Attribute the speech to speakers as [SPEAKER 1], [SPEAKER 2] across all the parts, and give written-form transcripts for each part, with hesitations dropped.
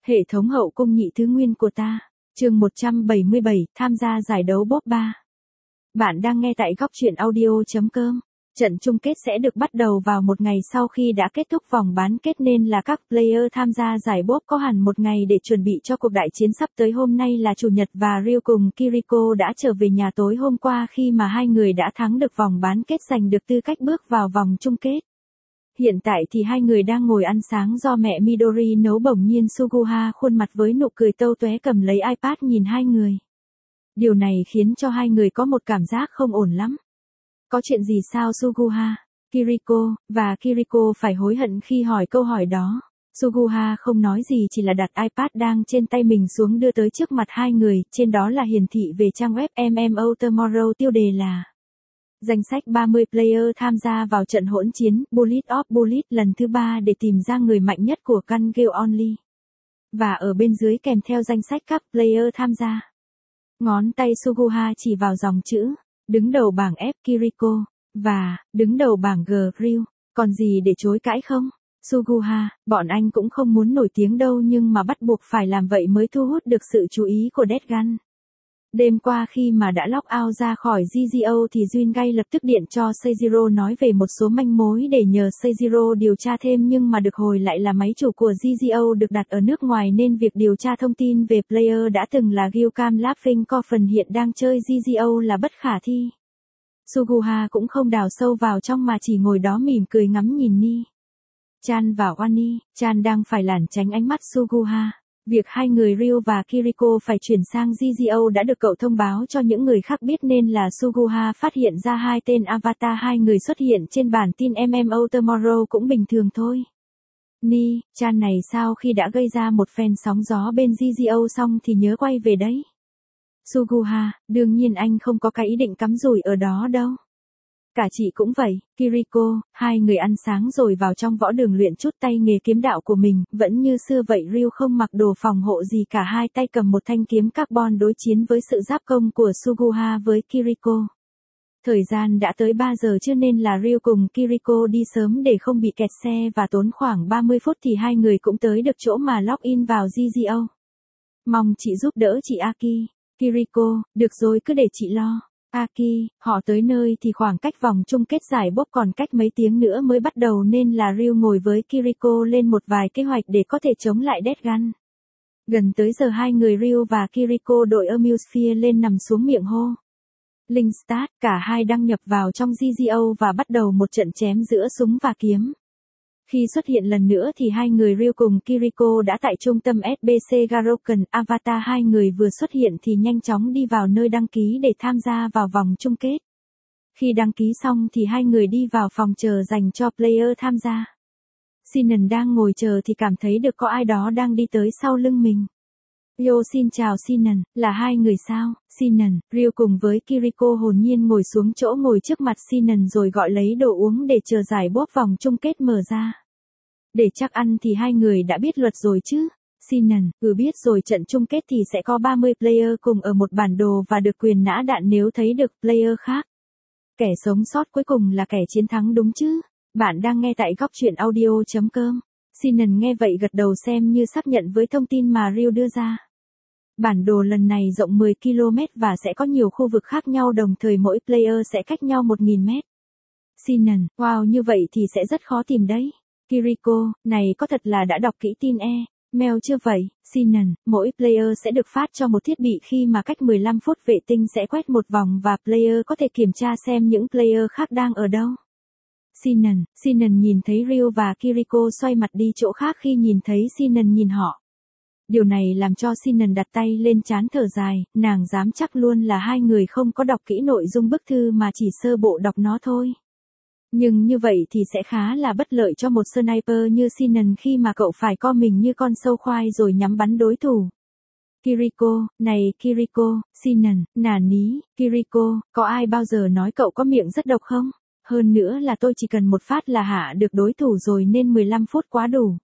[SPEAKER 1] Hệ thống hậu cung nhị thứ nguyên của ta. Chương 177, tham gia giải đấu bốp 3. Bạn đang nghe tại góc truyện audio.com. Trận chung kết sẽ được bắt đầu vào một ngày sau khi đã kết thúc vòng bán kết nên là các player tham gia giải bốp có hẳn một ngày để chuẩn bị cho cuộc đại chiến sắp tới. Hôm nay là Chủ nhật và Ryu cùng Kiriko đã trở về nhà tối hôm qua khi mà hai người đã thắng được vòng bán kết giành được tư cách bước vào vòng chung kết. Hiện tại thì hai người đang ngồi ăn sáng do mẹ Midori nấu, bỗng nhiên Suguha khuôn mặt với nụ cười tâu tóe cầm lấy iPad nhìn hai người. Điều này khiến cho hai người có một cảm giác không ổn lắm. Có chuyện gì sao Suguha? Và Kiriko phải hối hận khi hỏi câu hỏi đó. Suguha không nói gì, chỉ là đặt iPad đang trên tay mình xuống đưa tới trước mặt hai người, trên đó là hiển thị về trang web MMO Tomorrow, tiêu đề là danh sách 30 player tham gia vào trận hỗn chiến Bullet of Bullet lần thứ 3 để tìm ra người mạnh nhất của Gun Gale Only. Và ở bên dưới kèm theo danh sách các player tham gia. Ngón tay Suguha chỉ vào dòng chữ, đứng đầu bảng F Kiriko, và đứng đầu bảng G Ryu, còn gì để chối cãi không? Suguha, bọn anh cũng không muốn nổi tiếng đâu nhưng mà bắt buộc phải làm vậy mới thu hút được sự chú ý của Deadgun. Đêm qua khi mà đã lock out ra khỏi GGO thì Jun lập tức điện cho Seijiro nói về một số manh mối để nhờ Seijiro điều tra thêm, nhưng mà được hồi lại là máy chủ của GGO được đặt ở nước ngoài nên việc điều tra thông tin về player đã từng là Gyukam Laughing Coffin hiện đang chơi GGO là bất khả thi. Suguha cũng không đào sâu vào trong mà chỉ ngồi đó mỉm cười ngắm nhìn Ni Chan và Wani. Chan đang phải lảng tránh ánh mắt Suguha. Việc hai người Ryu và Kiriko phải chuyển sang GGO đã được cậu thông báo cho những người khác biết nên là Suguha phát hiện ra hai tên avatar hai người xuất hiện trên bản tin MMO Tomorrow cũng bình thường thôi. Ni Chan này sau khi đã gây ra một phen sóng gió bên GGO xong thì nhớ quay về đấy. Suguha, đương nhiên anh không có cái ý định cắm rủi ở đó đâu. Cả chị cũng vậy, Kiriko. Hai người ăn sáng rồi vào trong võ đường luyện chút tay nghề kiếm đạo của mình, vẫn như xưa vậy. Ryu không mặc đồ phòng hộ gì cả, hai tay cầm một thanh kiếm carbon đối chiến với sự giáp công của Suguha với Kiriko. Thời gian đã tới 3 giờ chưa nên là Ryu cùng Kiriko đi sớm để không bị kẹt xe và tốn khoảng 30 phút thì hai người cũng tới được chỗ mà login vào GGO. Mong chị giúp đỡ chị Aki. Kiriko, được rồi cứ để chị lo. Aki, họ tới nơi thì khoảng cách vòng chung kết giải bốp còn cách mấy tiếng nữa mới bắt đầu nên là Ryu ngồi với Kiriko lên một vài kế hoạch để có thể chống lại Deadgun. Gần tới giờ hai người Ryu và Kiriko đội Amusphere lên nằm xuống miệng hô. Link start, cả hai đăng nhập vào trong GGO và bắt đầu một trận chém giữa súng và kiếm. Khi xuất hiện lần nữa thì hai người Ryu cùng Kiriko đã tại trung tâm SBC Garoken Avatar. Hai người vừa xuất hiện thì nhanh chóng đi vào nơi đăng ký để tham gia vào vòng chung kết. Khi đăng ký xong thì hai người đi vào phòng chờ dành cho player tham gia. Sinan đang ngồi chờ thì cảm thấy được có ai đó đang đi tới sau lưng mình. Yo, xin chào Sinan, là hai người sao? Sinan, Ryu cùng với Kiriko hồn nhiên ngồi xuống chỗ ngồi trước mặt Sinan rồi gọi lấy đồ uống để chờ giải bốp vòng chung kết mở ra. Để chắc ăn thì hai người đã biết luật rồi chứ? Sinan, biết rồi, trận chung kết thì sẽ có 30 player cùng ở một bản đồ và được quyền nã đạn nếu thấy được player khác. Kẻ sống sót cuối cùng là kẻ chiến thắng đúng chứ? Bạn đang nghe tại góc truyện audio.com. Sinan nghe vậy gật đầu xem như xác nhận với thông tin mà Ryu đưa ra. Bản đồ lần này rộng 10 km và sẽ có nhiều khu vực khác nhau, đồng thời mỗi player sẽ cách nhau 1.000 mét. Sinan, wow, như vậy thì sẽ rất khó tìm đấy. Kiriko, này có thật là đã đọc kỹ tin mail chưa vậy? Sinan, mỗi player sẽ được phát cho một thiết bị khi mà cách 15 phút vệ tinh sẽ quét một vòng và player có thể kiểm tra xem những player khác đang ở đâu. Sinan nhìn thấy Ryu và Kiriko xoay mặt đi chỗ khác khi nhìn thấy Sinan nhìn họ. Điều này làm cho Sinan đặt tay lên trán thở dài, nàng dám chắc luôn là hai người không có đọc kỹ nội dung bức thư mà chỉ sơ bộ đọc nó thôi. Nhưng như vậy thì sẽ khá là bất lợi cho một sniper như Sinan khi mà cậu phải co mình như con sâu khoai rồi nhắm bắn đối thủ. Kiriko, này Kiriko, Sinan, nà ní, Kiriko, có ai bao giờ nói cậu có miệng rất độc không? Hơn nữa là tôi chỉ cần một phát là hạ được đối thủ rồi nên 15 phút quá đủ.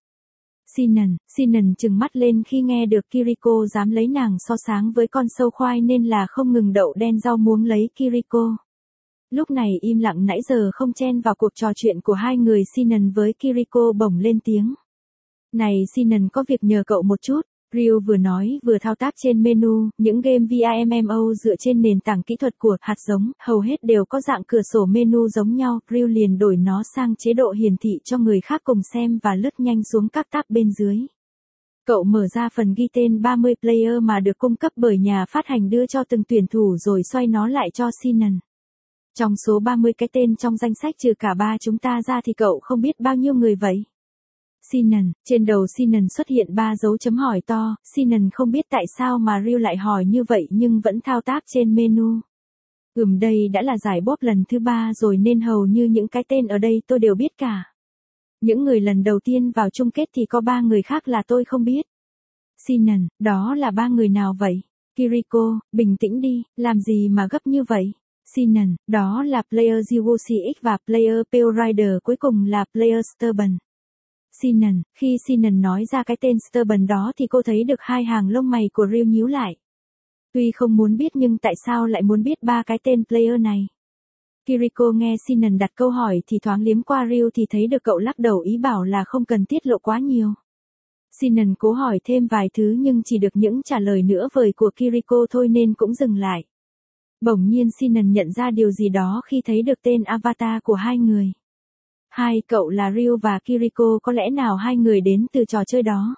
[SPEAKER 1] Sinan trừng mắt lên khi nghe được Kiriko dám lấy nàng so sáng với con sâu khoai nên là không ngừng đậu đen rau muống lấy Kiriko. Lúc này im lặng nãy giờ không chen vào cuộc trò chuyện của hai người Sinan với Kiriko bỗng lên tiếng. Này Sinan, có việc nhờ cậu một chút. Ryu vừa nói vừa thao tác trên menu, những game VRMMO dựa trên nền tảng kỹ thuật của hạt giống, hầu hết đều có dạng cửa sổ menu giống nhau, Ryu liền đổi nó sang chế độ hiển thị cho người khác cùng xem và lướt nhanh xuống các tab bên dưới. Cậu mở ra phần ghi tên 30 player mà được cung cấp bởi nhà phát hành đưa cho từng tuyển thủ rồi xoay nó lại cho Sinan. Trong số 30 cái tên trong danh sách trừ cả ba chúng ta ra thì cậu không biết bao nhiêu người vậy? Sinan, trên đầu Sinan xuất hiện 3 dấu chấm hỏi to, Sinan không biết tại sao mà Ryu lại hỏi như vậy nhưng vẫn thao tác trên menu. Đây đã là giải bóp lần thứ 3 rồi nên hầu như những cái tên ở đây tôi đều biết cả. Những người lần đầu tiên vào chung kết thì có 3 người khác là tôi không biết. Sinan, đó là 3 người nào vậy? Kiriko, bình tĩnh đi, làm gì mà gấp như vậy? Sinan, đó là player Yugosi X và player Pale Rider, cuối cùng là player Stubborn. Sinan, khi Sinan nói ra cái tên Stubborn đó thì cô thấy được 2 hàng lông mày của Ryu nhíu lại. Tuy không muốn biết nhưng tại sao lại muốn biết 3 cái tên player này? Kiriko nghe Sinan đặt câu hỏi thì thoáng liếm qua Ryu thì thấy được cậu lắc đầu ý bảo là không cần tiết lộ quá nhiều. Sinan cố hỏi thêm vài thứ nhưng chỉ được những trả lời nửa vời của Kiriko thôi nên cũng dừng lại. Bỗng nhiên Sinan nhận ra điều gì đó khi thấy được tên avatar của 2 người. Cậu là Ryu và Kiriko, có lẽ nào 2 người đến từ trò chơi đó?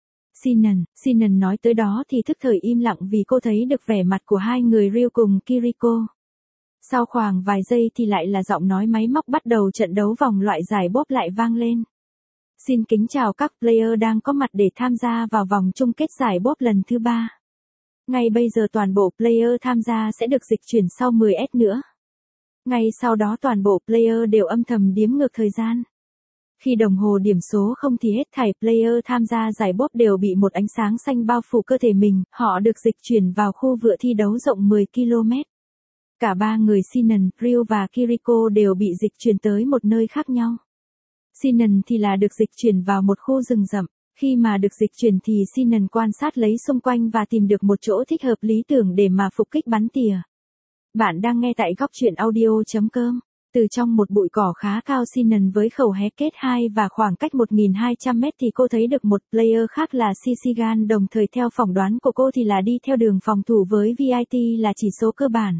[SPEAKER 1] Sinan nói tới đó thì thức thời im lặng vì cô thấy được vẻ mặt của 2 người Ryu cùng Kiriko. Sau khoảng vài giây thì lại là giọng nói máy móc bắt đầu trận đấu vòng loại giải bóp lại vang lên. Xin kính chào các player đang có mặt để tham gia vào vòng chung kết giải bóp lần thứ 3. Ngay bây giờ toàn bộ player tham gia sẽ được dịch chuyển sau 10S nữa. Ngay sau đó toàn bộ player đều âm thầm đếm ngược thời gian. Khi đồng hồ điểm số không thì hết thảy player tham gia giải bóp đều bị một ánh sáng xanh bao phủ cơ thể mình, họ được dịch chuyển vào khu vựa thi đấu rộng 10 km. Cả 3 người Sinan, Ryu và Kiriko đều bị dịch chuyển tới một nơi khác nhau. Sinan thì là được dịch chuyển vào một khu rừng rậm. Khi mà được dịch chuyển thì Sinan quan sát lấy xung quanh và tìm được một chỗ thích hợp lý tưởng để mà phục kích bắn tỉa. Bạn đang nghe tại góc truyện audio.com. Từ trong một bụi cỏ khá cao Sinan với khẩu hé kết 2 và khoảng cách 1200 mét thì cô thấy được một player khác là Sisigan, đồng thời theo phỏng đoán của cô thì là đi theo đường phòng thủ với VIT là chỉ số cơ bản.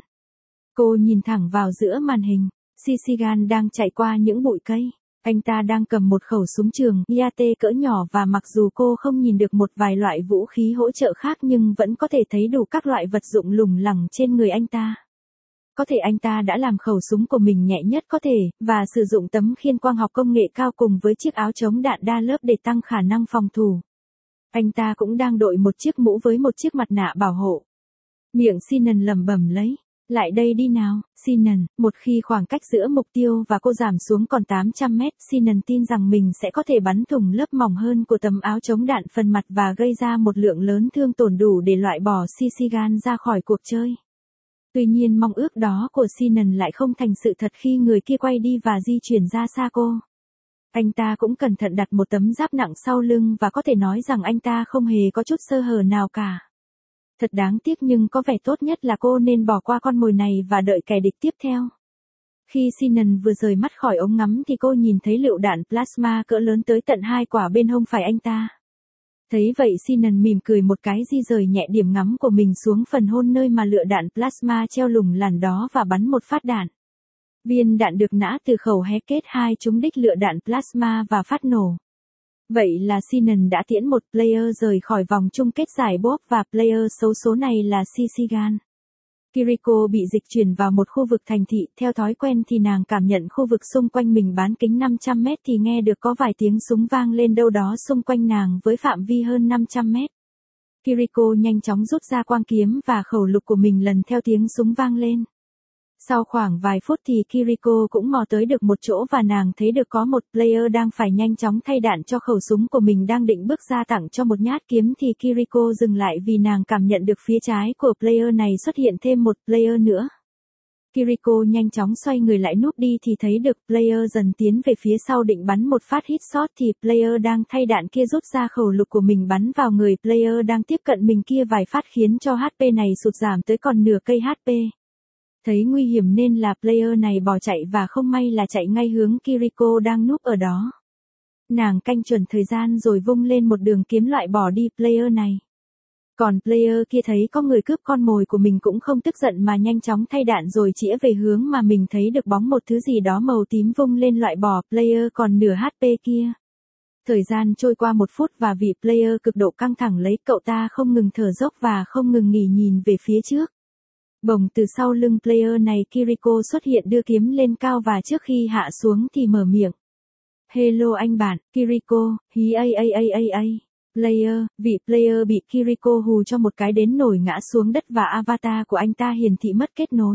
[SPEAKER 1] Cô nhìn thẳng vào giữa màn hình, Sisigan đang chạy qua những bụi cây. Anh ta đang cầm một khẩu súng trường YAT cỡ nhỏ và mặc dù cô không nhìn được một vài loại vũ khí hỗ trợ khác nhưng vẫn có thể thấy đủ các loại vật dụng lủng lẳng trên người anh ta. Có thể anh ta đã làm khẩu súng của mình nhẹ nhất có thể, và sử dụng tấm khiên quang học công nghệ cao cùng với chiếc áo chống đạn đa lớp để tăng khả năng phòng thủ. Anh ta cũng đang đội một chiếc mũ với một chiếc mặt nạ bảo hộ. Miệng Sinan lẩm bẩm lấy. Lại đây đi nào, Sinan, một khi khoảng cách giữa mục tiêu và cô giảm xuống còn 800 mét, Sinan tin rằng mình sẽ có thể bắn thủng lớp mỏng hơn của tấm áo chống đạn phần mặt và gây ra một lượng lớn thương tổn đủ để loại bỏ Sisigan ra khỏi cuộc chơi. Tuy nhiên mong ước đó của Sinan lại không thành sự thật khi người kia quay đi và di chuyển ra xa cô. Anh ta cũng cẩn thận đặt một tấm giáp nặng sau lưng và có thể nói rằng anh ta không hề có chút sơ hở nào cả. Thật đáng tiếc nhưng có vẻ tốt nhất là cô nên bỏ qua con mồi này và đợi kẻ địch tiếp theo. Khi Sinan vừa rời mắt khỏi ống ngắm thì cô nhìn thấy lựu đạn plasma cỡ lớn tới tận 2 quả bên hông phải anh ta. Thấy vậy Sinan mỉm cười một cái, di rời nhẹ điểm ngắm của mình xuống phần hôn nơi mà lựu đạn plasma treo lủng lẳng đó và bắn một phát đạn. Viên đạn được nã từ khẩu hé kết 2 trúng đích lựu đạn plasma và phát nổ. Vậy là Sinan đã tiễn một player rời khỏi vòng chung kết giải bóp và player xấu số này là Sisigan. Kiriko bị dịch chuyển vào một khu vực thành thị, theo thói quen thì nàng cảm nhận khu vực xung quanh mình bán kính 500 mét thì nghe được có vài tiếng súng vang lên đâu đó xung quanh nàng với phạm vi hơn 500 mét. Kiriko nhanh chóng rút ra quang kiếm và khẩu lục của mình lần theo tiếng súng vang lên. Sau khoảng vài phút thì Kiriko cũng mò tới được một chỗ và nàng thấy được có một player đang phải nhanh chóng thay đạn cho khẩu súng của mình, đang định bước ra tặng cho một nhát kiếm thì Kiriko dừng lại vì nàng cảm nhận được phía trái của player này xuất hiện thêm một player nữa. Kiriko nhanh chóng xoay người lại núp đi thì thấy được player dần tiến về phía sau định bắn một phát hit shot thì player đang thay đạn kia rút ra khẩu lục của mình bắn vào người player đang tiếp cận mình kia vài phát khiến cho HP này sụt giảm tới còn nửa cây HP. Thấy nguy hiểm nên là player này bỏ chạy và không may là chạy ngay hướng Kiriko đang núp ở đó. Nàng canh chuẩn thời gian rồi vung lên một đường kiếm loại bỏ đi player này. Còn player kia thấy có người cướp con mồi của mình cũng không tức giận mà nhanh chóng thay đạn rồi chĩa về hướng mà mình thấy được bóng một thứ gì đó màu tím vung lên loại bỏ player còn nửa HP kia. Thời gian trôi qua 1 phút và vị player cực độ căng thẳng lấy cậu ta không ngừng thở dốc và không ngừng nghỉ nhìn về phía trước. Bỗng từ sau lưng player này Kiriko xuất hiện đưa kiếm lên cao và trước khi hạ xuống thì mở miệng. Hello anh bạn, Kiriko, hí a. Player, vị player bị Kiriko hù cho một cái đến nổi ngã xuống đất và avatar của anh ta hiển thị mất kết nối.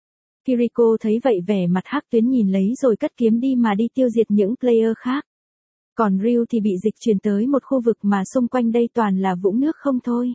[SPEAKER 1] Kiriko thấy vậy vẻ mặt hắc tuyến nhìn lấy rồi cất kiếm đi mà đi tiêu diệt những player khác. Còn Ryu thì bị dịch chuyển tới một khu vực mà xung quanh đây toàn là vũng nước không thôi.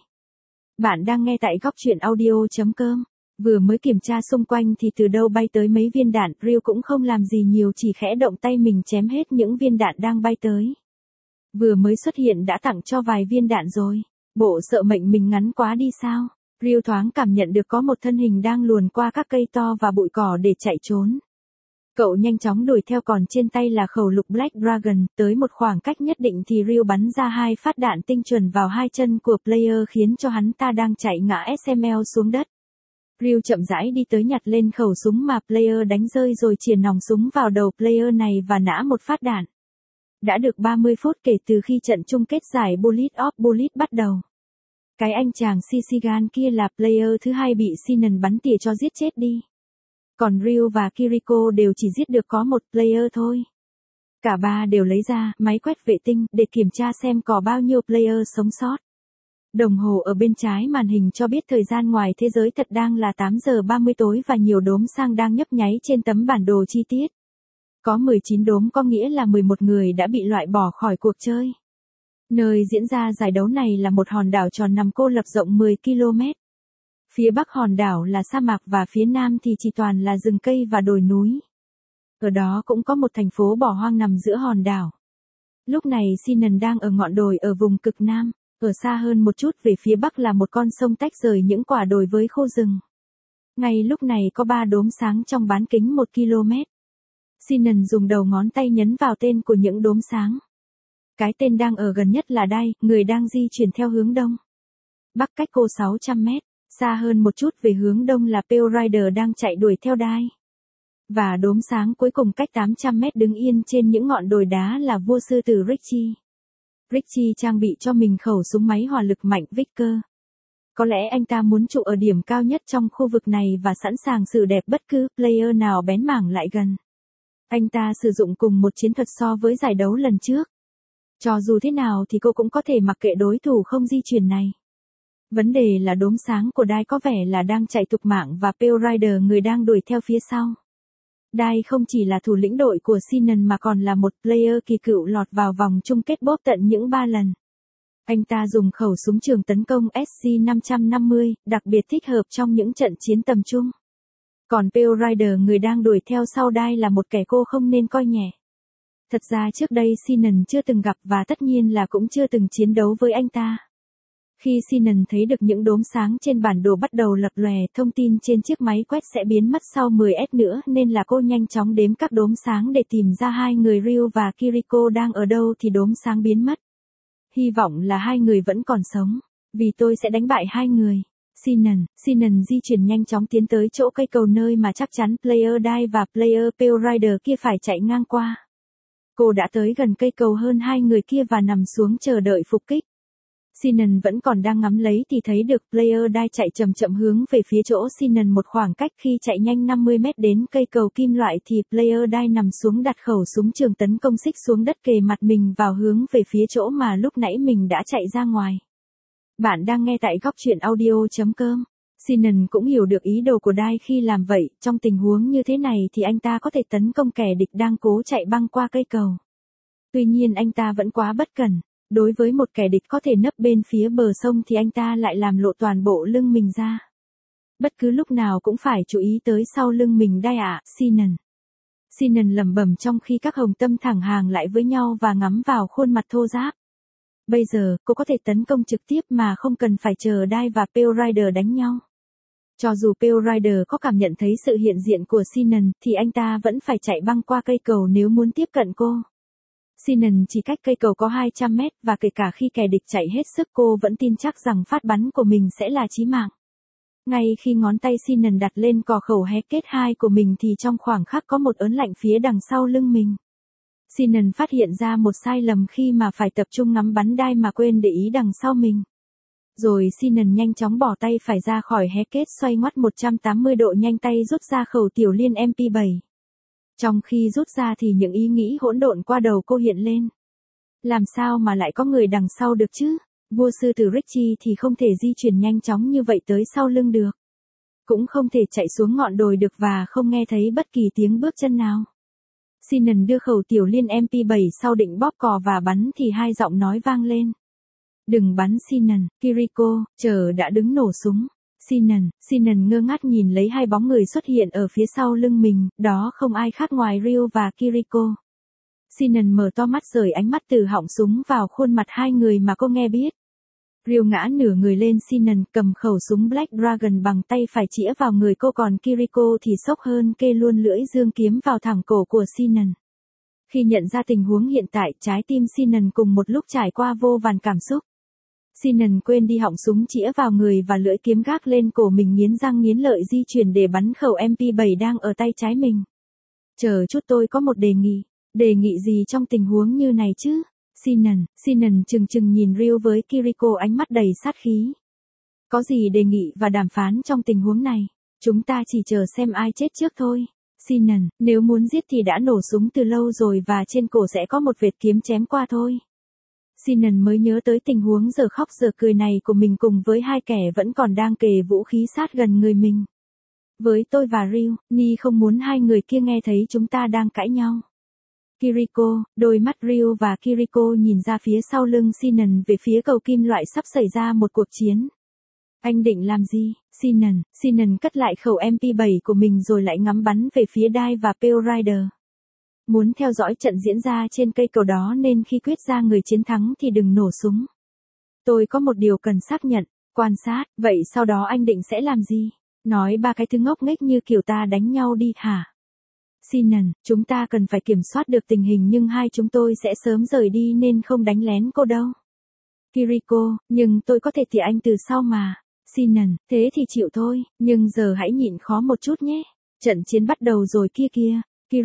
[SPEAKER 1] Bạn đang nghe tại góc truyện audio.com. Vừa mới kiểm tra xung quanh thì từ đâu bay tới mấy viên đạn, Ryu cũng không làm gì nhiều chỉ khẽ động tay mình chém hết những viên đạn đang bay tới. Vừa mới xuất hiện đã tặng cho vài viên đạn rồi. Bộ sợ mệnh mình ngắn quá đi sao? Ryu thoáng cảm nhận được có một thân hình đang luồn qua các cây to và bụi cỏ để chạy trốn. Cậu nhanh chóng đuổi theo còn trên tay là khẩu lục Black Dragon, tới một khoảng cách nhất định thì Ryu bắn ra 2 phát đạn tinh chuẩn vào 2 chân của player khiến cho hắn ta đang chạy ngã SML xuống đất. Ryu chậm rãi đi tới nhặt lên khẩu súng mà player đánh rơi rồi chĩa nòng súng vào đầu player này và nã một phát đạn. Đã được 30 phút kể từ khi trận chung kết giải Bullet of Bullet bắt đầu. Cái anh chàng Shishigan kia là player thứ 2 bị Sinon bắn tỉa cho giết chết đi. Còn Ryu và Kiriko đều chỉ giết được có một player thôi. Cả ba đều lấy ra máy quét vệ tinh để kiểm tra xem có bao nhiêu player sống sót. Đồng hồ ở bên trái màn hình cho biết thời gian ngoài thế giới thật đang là 8 giờ 30 tối và nhiều đốm sang đang nhấp nháy trên tấm bản đồ chi tiết. Có 19 đốm có nghĩa là 11 người đã bị loại bỏ khỏi cuộc chơi. Nơi diễn ra giải đấu này là một hòn đảo tròn nằm cô lập rộng 10 km. Phía bắc hòn đảo là sa mạc và phía nam thì chỉ toàn là rừng cây và đồi núi. Ở đó cũng có một thành phố bỏ hoang nằm giữa hòn đảo. Lúc này Sinon đang ở ngọn đồi ở vùng cực nam, ở xa hơn một chút về phía bắc là một con sông tách rời những quả đồi với khô rừng. Ngay lúc này có 3 đốm sáng trong bán kính 1 km. Sinon dùng đầu ngón tay nhấn vào tên của những đốm sáng. Cái tên đang ở gần nhất là Dai, người đang di chuyển theo hướng đông. Bắc cách cô 600 mét, xa hơn một chút về hướng đông là Pale Rider đang chạy đuổi theo Dai. Và đốm sáng cuối cùng cách 800 mét đứng yên trên những ngọn đồi đá là vua sư tử Richie. Richie trang bị cho mình khẩu súng máy hỏa lực mạnh Vicker. Có lẽ anh ta muốn trụ ở điểm cao nhất trong khu vực này và sẵn sàng xử đẹp bất cứ player nào bén mảng lại gần. Anh ta sử dụng cùng một chiến thuật so với giải đấu lần trước. Cho dù thế nào thì cô cũng có thể mặc kệ đối thủ không di chuyển này. Vấn đề là đốm sáng của Dai có vẻ là đang chạy tục mạng và Pale Rider người đang đuổi theo phía sau. Dai không chỉ là thủ lĩnh đội của Sinon mà còn là một player kỳ cựu lọt vào vòng chung kết bóp tận những 3 lần. Anh ta dùng khẩu súng trường tấn công SG-550, đặc biệt thích hợp trong những trận chiến tầm trung. Còn Pale Rider người đang đuổi theo sau Dai là một kẻ cô không nên coi nhẹ. Thật ra trước đây Sinon chưa từng gặp và tất nhiên là cũng chưa từng chiến đấu với anh ta. Khi Sinon thấy được những đốm sáng trên bản đồ bắt đầu lập lòe, thông tin trên chiếc máy quét sẽ biến mất sau 10s nữa nên là cô nhanh chóng đếm các đốm sáng để tìm ra 2 người Ryu và Kiriko đang ở đâu thì đốm sáng biến mất. Hy vọng là 2 người vẫn còn sống, vì tôi sẽ đánh bại 2 người. Sinon di chuyển nhanh chóng tiến tới chỗ cây cầu nơi mà chắc chắn player Dai và player Pale Rider kia phải chạy ngang qua. Cô đã tới gần cây cầu hơn 2 người kia và nằm xuống chờ đợi phục kích. Sinon vẫn còn đang ngắm lấy thì thấy được player Dai chạy chậm chậm hướng về phía chỗ Sinon một khoảng cách. Khi chạy nhanh 50 mét đến cây cầu kim loại thì player Dai nằm xuống đặt khẩu súng trường tấn công xích xuống đất kề mặt mình vào hướng về phía chỗ mà lúc nãy mình đã chạy ra ngoài. Bạn đang nghe tại góc truyện audio.com. Sinon cũng hiểu được ý đồ của Dai khi làm vậy, trong tình huống như thế này thì anh ta có thể tấn công kẻ địch đang cố chạy băng qua cây cầu. Tuy nhiên anh ta vẫn quá bất cẩn. Đối với một kẻ địch có thể nấp bên phía bờ sông thì anh ta lại làm lộ toàn bộ lưng mình ra. Bất cứ lúc nào cũng phải chú ý tới sau lưng mình Dai ạ, Sinon lẩm bẩm trong khi các hồng tâm thẳng hàng lại với nhau và ngắm vào khuôn mặt thô ráp. Bây giờ, cô có thể tấn công trực tiếp mà không cần phải chờ Dai và Pale Rider đánh nhau. Cho dù Pale Rider có cảm nhận thấy sự hiện diện của Sinon thì anh ta vẫn phải chạy băng qua cây cầu nếu muốn tiếp cận cô. Sinan chỉ cách cây cầu có 200 mét và kể cả khi kẻ địch chạy hết sức cô vẫn tin chắc rằng phát bắn của mình sẽ là chí mạng. Ngay khi ngón tay Sinan đặt lên cò khẩu hé kết 2 của mình thì trong khoảng khắc có một ớn lạnh phía đằng sau lưng mình. Sinan phát hiện ra một sai lầm khi mà phải tập trung ngắm bắn đai mà quên để ý đằng sau mình. Rồi Sinan nhanh chóng bỏ tay phải ra khỏi hé kết xoay ngoắt 180 độ nhanh tay rút ra khẩu tiểu liên MP7. Trong khi rút ra thì những ý nghĩ hỗn độn qua đầu cô hiện lên. Làm sao mà lại có người đằng sau được chứ? Vua sư tử Richie thì không thể di chuyển nhanh chóng như vậy tới sau lưng được. Cũng không thể chạy xuống ngọn đồi được và không nghe thấy bất kỳ tiếng bước chân nào. Sinan đưa khẩu tiểu liên MP7 sau định bóp cò và bắn thì hai giọng nói vang lên. Đừng bắn Sinan, Kiriko, chờ đã đứng nổ súng. Sinan ngơ ngác nhìn lấy hai bóng người xuất hiện ở phía sau lưng mình, đó không ai khác ngoài Ryu và Kiriko. Sinan mở to mắt rời ánh mắt từ họng súng vào khuôn mặt hai người mà cô nghe biết. Ryu ngã nửa người lên Sinan cầm khẩu súng Black Dragon bằng tay phải chĩa vào người cô còn Kiriko thì sốc hơn kê luôn lưỡi dương kiếm vào thẳng cổ của Sinan. Khi nhận ra tình huống hiện tại trái tim Sinan cùng một lúc trải qua vô vàn cảm xúc. Sinan quên đi họng súng chĩa vào người và lưỡi kiếm gác lên cổ mình nghiến răng nghiến lợi di chuyển để bắn khẩu MP7 đang ở tay trái mình. Chờ chút tôi có một đề nghị. Đề nghị gì trong tình huống như này chứ? Sinan chừng nhìn Ryu với Kiriko ánh mắt đầy sát khí. Có gì đề nghị và đàm phán trong tình huống này? Chúng ta chỉ chờ xem ai chết trước thôi. Sinan, nếu muốn giết thì đã nổ súng từ lâu rồi và trên cổ sẽ có một vệt kiếm chém qua thôi. Sinan mới nhớ tới tình huống giờ khóc giờ cười này của mình cùng với hai kẻ vẫn còn đang kề vũ khí sát gần người mình. Với tôi và Ryu, Ni không muốn hai người kia nghe thấy chúng ta đang cãi nhau. Kiriko, đôi mắt Ryu và Kiriko nhìn ra phía sau lưng Sinan về phía cầu kim loại sắp xảy ra một cuộc chiến. Anh định làm gì? Sinan cất lại khẩu MP7 của mình rồi lại ngắm bắn về phía Dai và Pale Rider. Muốn theo dõi trận diễn ra trên cây cầu đó nên khi quyết ra người chiến thắng thì đừng nổ súng. Tôi có một điều cần xác nhận, quan sát, vậy sau đó anh định sẽ làm gì? Nói ba cái thứ ngốc nghếch như kiểu ta đánh nhau đi hả? Sinan, chúng ta cần phải kiểm soát được tình hình nhưng hai chúng tôi sẽ sớm rời đi nên không đánh lén cô đâu. Kiriko, nhưng tôi có thể tỉa anh từ sau mà. Sinan, thế thì chịu thôi, nhưng giờ hãy nhịn khó một chút nhé. Trận chiến bắt đầu rồi kia.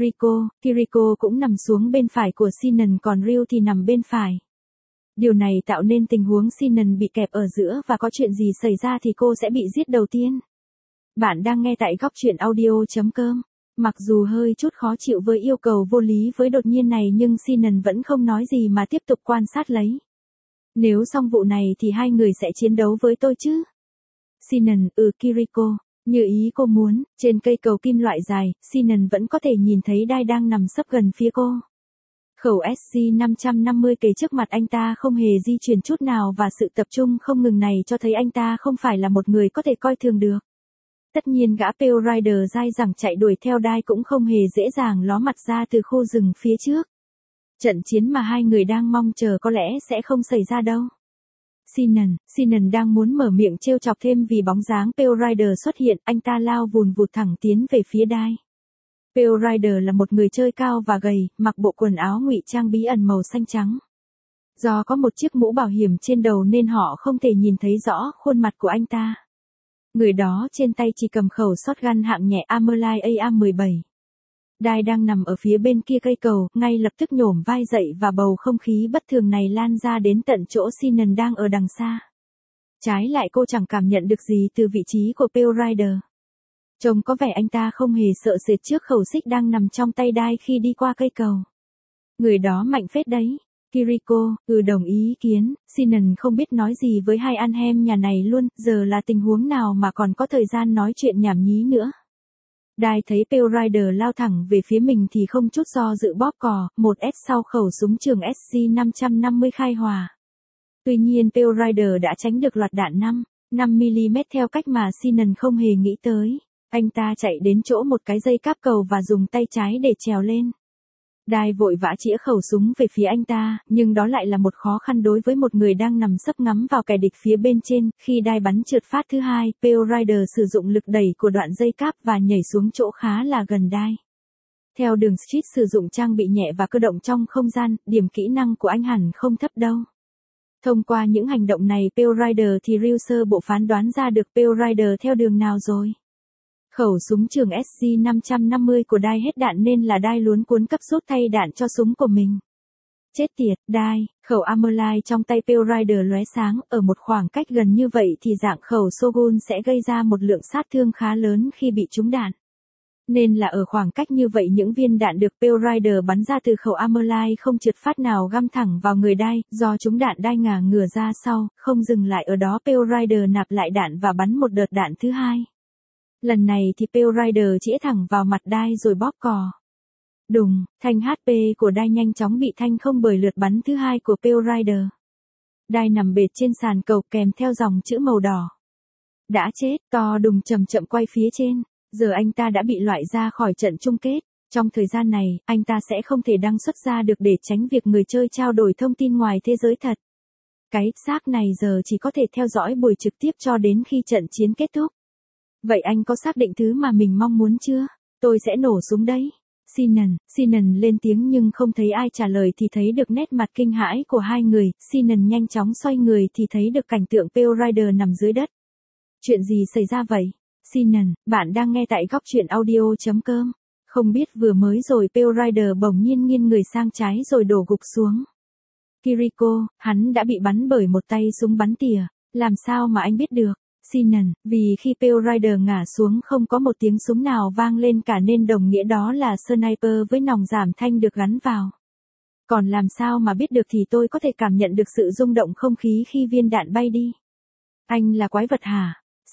[SPEAKER 1] Kiriko cũng nằm xuống bên phải của Sinan còn Ryu thì nằm bên phải. Điều này tạo nên tình huống Sinan bị kẹp ở giữa và có chuyện gì xảy ra thì cô sẽ bị giết đầu tiên. Bạn đang nghe tại góc truyện audio.com. Mặc dù hơi chút khó chịu với yêu cầu vô lý với đột nhiên này nhưng Sinan vẫn không nói gì mà tiếp tục quan sát lấy. Nếu xong vụ này thì hai người sẽ chiến đấu với tôi chứ? Sinan, Kiriko. Như ý cô muốn, trên cây cầu kim loại dài, Sinan vẫn có thể nhìn thấy Dai đang nằm sấp gần phía cô. Khẩu SG-550 kề trước mặt anh ta không hề di chuyển chút nào và sự tập trung không ngừng này cho thấy anh ta không phải là một người có thể coi thường được. Tất nhiên gã Pale Rider dai dẳng chạy đuổi theo Dai cũng không hề dễ dàng ló mặt ra từ khu rừng phía trước. Trận chiến mà hai người đang mong chờ có lẽ sẽ không xảy ra đâu. Sinan đang muốn mở miệng trêu chọc thêm vì bóng dáng Pale Rider xuất hiện, anh ta lao vùn vụt thẳng tiến về phía Dai. Pale Rider là một người chơi cao và gầy, mặc bộ quần áo ngụy trang bí ẩn màu xanh trắng. Do có một chiếc mũ bảo hiểm trên đầu nên họ không thể nhìn thấy rõ khuôn mặt của anh ta. Người đó trên tay chỉ cầm khẩu shotgun hạng nhẹ Armalite AM-17. Dai đang nằm ở phía bên kia cây cầu, ngay lập tức nhổm vai dậy và bầu không khí bất thường này lan ra đến tận chỗ Sinan đang ở đằng xa. Trái lại cô chẳng cảm nhận được gì từ vị trí của Pale Rider. Trông có vẻ anh ta không hề sợ sệt trước khẩu xích đang nằm trong tay Dai khi đi qua cây cầu. Người đó mạnh phết đấy. Kiriko, đồng ý kiến, Sinan không biết nói gì với hai anh em nhà này luôn, giờ là tình huống nào mà còn có thời gian nói chuyện nhảm nhí nữa. Dai thấy Pale Rider lao thẳng về phía mình thì không chút do dự bóp cò, 1S sau khẩu súng trường SG-550 khai hỏa. Tuy nhiên Pale Rider đã tránh được loạt đạn 5mm theo cách mà Sinan không hề nghĩ tới. Anh ta chạy đến chỗ một cái dây cáp cầu và dùng tay trái để trèo lên. Dai vội vã chĩa khẩu súng về phía anh ta, nhưng đó lại là một khó khăn đối với một người đang nằm sấp ngắm vào kẻ địch phía bên trên. Khi Dai bắn trượt phát thứ hai, Pale Rider sử dụng lực đẩy của đoạn dây cáp và nhảy xuống chỗ khá là gần Dai. Theo đường Street sử dụng trang bị nhẹ và cơ động trong không gian, điểm kỹ năng của anh hẳn không thấp đâu. Thông qua những hành động này Pale Rider thì Ryu sơ bộ phán đoán ra được Pale Rider theo đường nào rồi. Khẩu súng trường SG-550 của Dai hết đạn nên là Dai luống cuốn cấp rút thay đạn cho súng của mình. Chết tiệt, Dai, khẩu Armorlight trong tay Pale Rider lóe sáng, ở một khoảng cách gần như vậy thì dạng khẩu Shogun sẽ gây ra một lượng sát thương khá lớn khi bị trúng đạn. Nên là ở khoảng cách như vậy những viên đạn được Pale Rider bắn ra từ khẩu Armorlight không trượt phát nào găm thẳng vào người Dai, do trúng đạn Dai ngả ngửa ra sau, không dừng lại ở đó Pale Rider nạp lại đạn và bắn một đợt đạn thứ hai. Lần này thì Pale Rider chĩa thẳng vào mặt Dai rồi bóp cò. Đùng, thanh HP của Dai nhanh chóng bị thanh không bởi lượt bắn thứ hai của Pale Rider. Dai nằm bệt trên sàn cầu kèm theo dòng chữ màu đỏ. Đã chết, to đùng chậm chậm quay phía trên. Giờ anh ta đã bị loại ra khỏi trận chung kết. Trong thời gian này, anh ta sẽ không thể đăng xuất ra được để tránh việc người chơi trao đổi thông tin ngoài thế giới thật. Cái xác này giờ chỉ có thể theo dõi buổi trực tiếp cho đến khi trận chiến kết thúc. Vậy anh có xác định thứ mà mình mong muốn chưa? Tôi sẽ nổ súng đấy. Sinan lên tiếng nhưng không thấy ai trả lời thì thấy được nét mặt kinh hãi của hai người. Sinan nhanh chóng xoay người thì thấy được cảnh tượng Pale Rider nằm dưới đất. Chuyện gì xảy ra vậy? Sinan, bạn đang nghe tại góc truyện audio.com. Không biết vừa mới rồi Pale Rider bỗng nhiên nghiêng người sang trái rồi đổ gục xuống. Kiriko, hắn đã bị bắn bởi một tay súng bắn tỉa. Làm sao mà anh biết được? Sinan, vì khi Pale Rider ngã xuống không có một tiếng súng nào vang lên cả nên đồng nghĩa đó là sniper với nòng giảm thanh được gắn vào. Còn làm sao mà biết được thì tôi có thể cảm nhận được sự rung động không khí khi viên đạn bay đi. Anh là quái vật hả?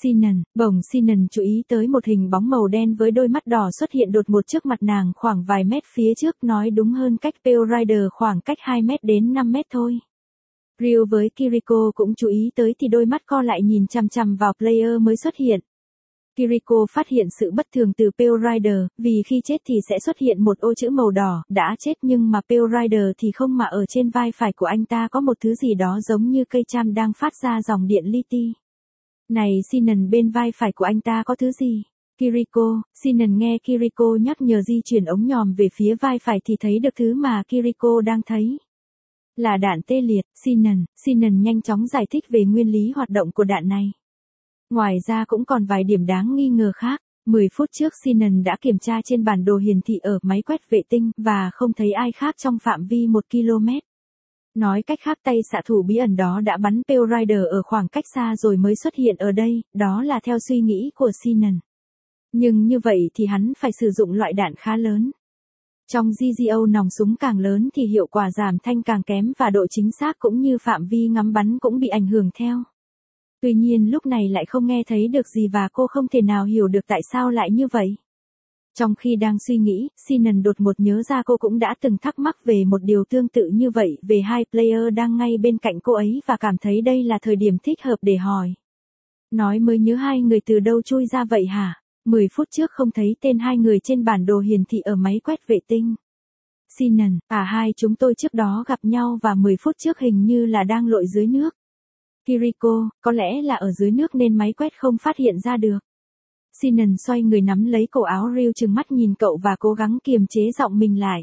[SPEAKER 1] Sinan chú ý tới một hình bóng màu đen với đôi mắt đỏ xuất hiện đột ngột trước mặt nàng khoảng vài mét phía trước, nói đúng hơn cách Pale Rider khoảng cách 2 mét đến 5 mét thôi. Ryu với Kiriko cũng chú ý tới thì đôi mắt co lại nhìn chằm chằm vào player mới xuất hiện. Kiriko phát hiện sự bất thường từ Pale Rider, vì khi chết thì sẽ xuất hiện một ô chữ màu đỏ, đã chết, nhưng mà Pale Rider thì không, mà ở trên vai phải của anh ta có một thứ gì đó giống như cây cham đang phát ra dòng điện li ti. Này Sinan, bên vai phải của anh ta có thứ gì? Kiriko, Sinan nghe Kiriko nhắc nhở di chuyển ống nhòm về phía vai phải thì thấy được thứ mà Kiriko đang thấy. Là đạn tê liệt. Sinan nhanh chóng giải thích về nguyên lý hoạt động của đạn này. Ngoài ra cũng còn vài điểm đáng nghi ngờ khác. 10 phút trước Sinan đã kiểm tra trên bản đồ hiển thị ở máy quét vệ tinh và không thấy ai khác trong phạm vi 1 km. Nói cách khác, tay xạ thủ bí ẩn đó đã bắn Pale Rider ở khoảng cách xa rồi mới xuất hiện ở đây, đó là theo suy nghĩ của Sinan. Nhưng như vậy thì hắn phải sử dụng loại đạn khá lớn. Trong GGO nòng súng càng lớn thì hiệu quả giảm thanh càng kém và độ chính xác cũng như phạm vi ngắm bắn cũng bị ảnh hưởng theo. Tuy nhiên lúc này lại không nghe thấy được gì và cô không thể nào hiểu được tại sao lại như vậy. Trong khi đang suy nghĩ, Sinan đột ngột nhớ ra cô cũng đã từng thắc mắc về một điều tương tự như vậy về hai player đang ngay bên cạnh cô ấy và cảm thấy đây là thời điểm thích hợp để hỏi. Nói mới nhớ, hai người từ đâu chui ra vậy hả? 10 phút trước không thấy tên hai người trên bản đồ hiển thị ở máy quét vệ tinh. Sinan, hai chúng tôi trước đó gặp nhau và 10 phút trước hình như là đang lội dưới nước. Kiriko, có lẽ là ở dưới nước nên máy quét không phát hiện ra được. Sinan xoay người nắm lấy cổ áo Ryu, trừng mắt nhìn cậu và cố gắng kiềm chế giọng mình lại.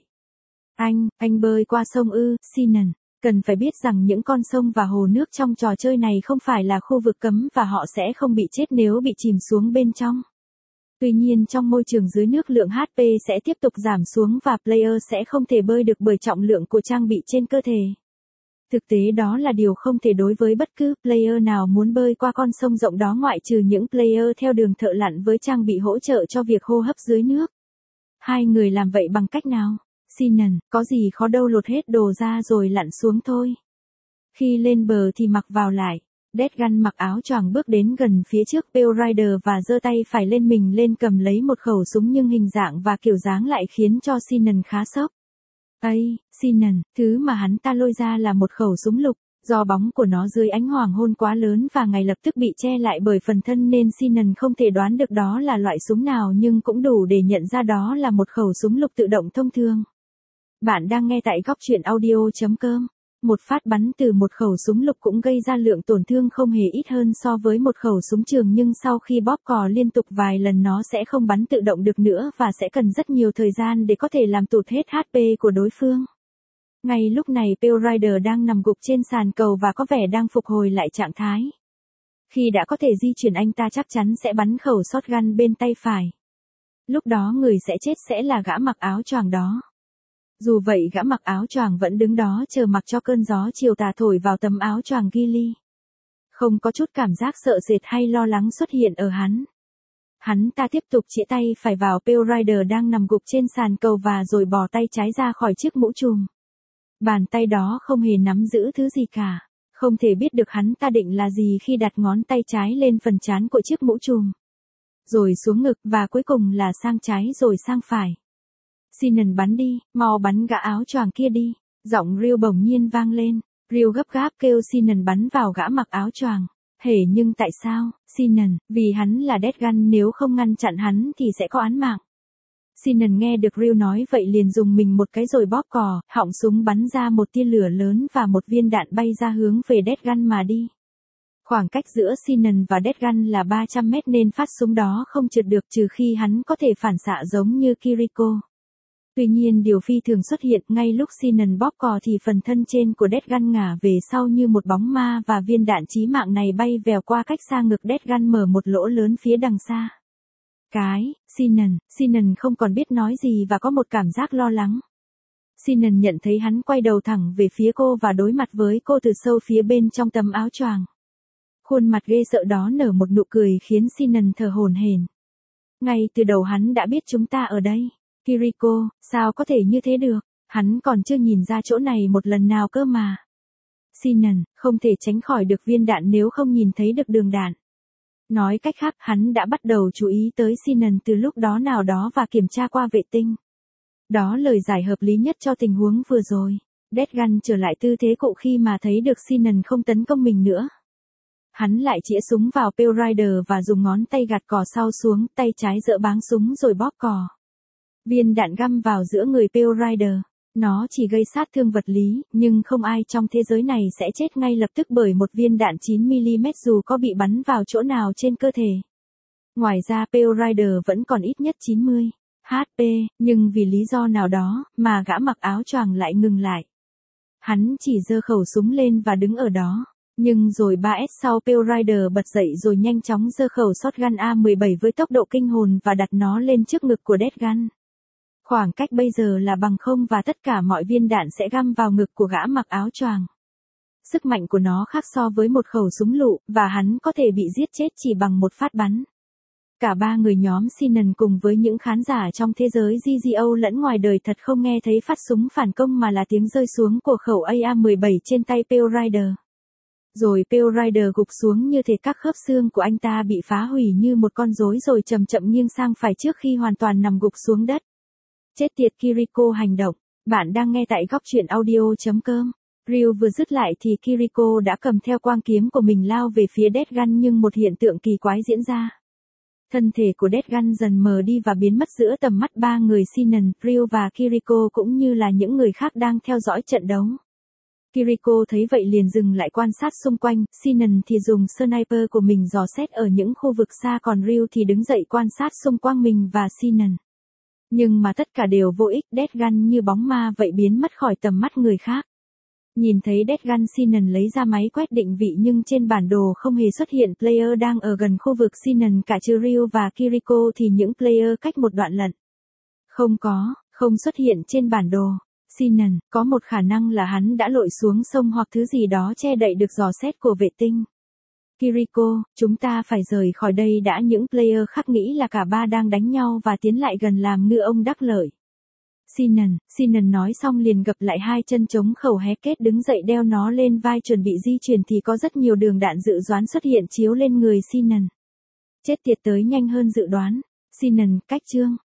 [SPEAKER 1] Anh bơi qua sông ư? Sinan, cần phải biết rằng những con sông và hồ nước trong trò chơi này không phải là khu vực cấm và họ sẽ không bị chết nếu bị chìm xuống bên trong. Tuy nhiên trong môi trường dưới nước lượng HP sẽ tiếp tục giảm xuống và player sẽ không thể bơi được bởi trọng lượng của trang bị trên cơ thể. Thực tế đó là điều không thể đối với bất cứ player nào muốn bơi qua con sông rộng đó, ngoại trừ những player theo đường thợ lặn với trang bị hỗ trợ cho việc hô hấp dưới nước. Hai người làm vậy bằng cách nào? Sinan, có gì khó đâu, lột hết đồ ra rồi lặn xuống thôi. Khi lên bờ thì mặc vào lại. Deadgun mặc áo choàng bước đến gần phía trước Pale Rider và giơ tay phải lên mình lên cầm lấy một khẩu súng, nhưng hình dạng và kiểu dáng lại khiến cho Sinan khá sốc. Sinan, thứ mà hắn ta lôi ra là một khẩu súng lục, do bóng của nó dưới ánh hoàng hôn quá lớn và ngay lập tức bị che lại bởi phần thân nên Sinan không thể đoán được đó là loại súng nào, nhưng cũng đủ để nhận ra đó là một khẩu súng lục tự động thông thường. Bạn đang nghe tại góc truyện audio.com. Một phát bắn từ một khẩu súng lục cũng gây ra lượng tổn thương không hề ít hơn so với một khẩu súng trường, nhưng sau khi bóp cò liên tục vài lần nó sẽ không bắn tự động được nữa và sẽ cần rất nhiều thời gian để có thể làm tụt hết HP của đối phương. Ngay lúc này Pale Rider đang nằm gục trên sàn cầu và có vẻ đang phục hồi lại trạng thái. Khi đã có thể di chuyển, anh ta chắc chắn sẽ bắn khẩu shotgun bên tay phải. Lúc đó người sẽ chết sẽ là gã mặc áo choàng đó. Dù vậy gã mặc áo choàng vẫn đứng đó chờ mặc cho cơn gió chiều tà thổi vào tấm áo choàng ghillie. Không có chút cảm giác sợ sệt hay lo lắng xuất hiện ở hắn. Hắn ta tiếp tục chĩa tay phải vào Pale Rider đang nằm gục trên sàn cầu và rồi bỏ tay trái ra khỏi chiếc mũ trùm. Bàn tay đó không hề nắm giữ thứ gì cả. Không thể biết được hắn ta định là gì khi đặt ngón tay trái lên phần trán của chiếc mũ trùm. Rồi xuống ngực và cuối cùng là sang trái rồi sang phải. Sinan bắn đi, mau bắn gã áo choàng kia đi. Giọng Ryu bỗng nhiên vang lên. Ryu gấp gáp kêu Sinan bắn vào gã mặc áo choàng. Hề nhưng tại sao, Sinan, vì hắn là Death Gun, nếu không ngăn chặn hắn thì sẽ có án mạng. Sinan nghe được Ryu nói vậy liền dùng mình một cái rồi bóp cò, họng súng bắn ra một tia lửa lớn và một viên đạn bay ra hướng về Death Gun mà đi. Khoảng cách giữa Sinan và Death Gun là 300 mét nên phát súng đó không trượt được trừ khi hắn có thể phản xạ giống như Kiriko. Tuy nhiên điều phi thường xuất hiện ngay lúc Sinan bóp cò thì phần thân trên của Death Gun ngả về sau như một bóng ma và viên đạn chí mạng này bay vèo qua cách xa ngực Death Gun mở một lỗ lớn phía đằng xa. Sinan không còn biết nói gì và có một cảm giác lo lắng. Sinan nhận thấy hắn quay đầu thẳng về phía cô và đối mặt với cô từ sâu phía bên trong tấm áo choàng. Khuôn mặt ghê sợ đó nở một nụ cười khiến Sinan thở hổn hển. Ngay từ đầu hắn đã biết chúng ta ở đây. Kiriko, sao có thể như thế được, hắn còn chưa nhìn ra chỗ này một lần nào cơ mà. Sinan, không thể tránh khỏi được viên đạn nếu không nhìn thấy được đường đạn. Nói cách khác, hắn đã bắt đầu chú ý tới Sinan từ lúc đó nào đó và kiểm tra qua vệ tinh. Đó lời giải hợp lý nhất cho tình huống vừa rồi. Death Gun trở lại tư thế cũ khi mà thấy được Sinan không tấn công mình nữa. Hắn lại chĩa súng vào Pale Rider và dùng ngón tay gạt cò sau xuống, tay trái giở báng súng rồi bóp cò. Viên đạn găm vào giữa người Pale Rider. Nó chỉ gây sát thương vật lý, nhưng không ai trong thế giới này sẽ chết ngay lập tức bởi một viên đạn 9mm dù có bị bắn vào chỗ nào trên cơ thể. Ngoài ra Pale Rider vẫn còn ít nhất 90 HP, nhưng vì lý do nào đó, mà gã mặc áo choàng lại ngừng lại. Hắn chỉ giơ khẩu súng lên và đứng ở đó. Nhưng rồi 3S sau Pale Rider bật dậy rồi nhanh chóng giơ khẩu shotgun A17 với tốc độ kinh hồn và đặt nó lên trước ngực của Death Gun. Khoảng cách bây giờ là bằng không và tất cả mọi viên đạn sẽ găm vào ngực của gã mặc áo choàng. Sức mạnh của nó khác so với một khẩu súng lụ, và hắn có thể bị giết chết chỉ bằng một phát bắn. Cả ba người nhóm Sinan cùng với những khán giả trong thế giới GGO lẫn ngoài đời thật không nghe thấy phát súng phản công mà là tiếng rơi xuống của khẩu AA-17 trên tay Pale Rider. Rồi Pale Rider gục xuống như thể các khớp xương của anh ta bị phá hủy như một con rối rồi chậm chậm nghiêng sang phải trước khi hoàn toàn nằm gục xuống đất. Chết tiệt, Kiriko hành động. Bạn đang nghe tại góc truyện audio.com. Ryu vừa dứt lại thì Kiriko đã cầm theo quang kiếm của mình lao về phía Death Gun, nhưng một hiện tượng kỳ quái diễn ra. Thân thể của Death Gun dần mờ đi và biến mất giữa tầm mắt ba người Sinan, Ryu và Kiriko cũng như là những người khác đang theo dõi trận đấu. Kiriko thấy vậy liền dừng lại quan sát xung quanh, Sinan thì dùng sniper của mình dò xét ở những khu vực xa, còn Ryu thì đứng dậy quan sát xung quanh mình và Sinan. Nhưng mà tất cả đều vô ích, Death Gun như bóng ma vậy biến mất khỏi tầm mắt người khác. Nhìn thấy Death Gun, Sinan lấy ra máy quét định vị nhưng trên bản đồ không hề xuất hiện player đang ở gần khu vực Sinan cả trừ Ryu và Kiriko thì những player cách một đoạn lận. Không xuất hiện trên bản đồ. Sinan, có một khả năng là hắn đã lội xuống sông hoặc thứ gì đó che đậy được dò xét của vệ tinh. Kiriko, chúng ta phải rời khỏi đây đã. Những player khác nghĩ là cả ba đang đánh nhau và tiến lại gần làm ngư ông đắc lợi. Sinan nói xong liền gập lại hai chân chống khẩu hé kết đứng dậy đeo nó lên vai chuẩn bị di chuyển thì có rất nhiều đường đạn dự đoán xuất hiện chiếu lên người Sinan. Chết tiệt, tới nhanh hơn dự đoán. Sinan, cách chương.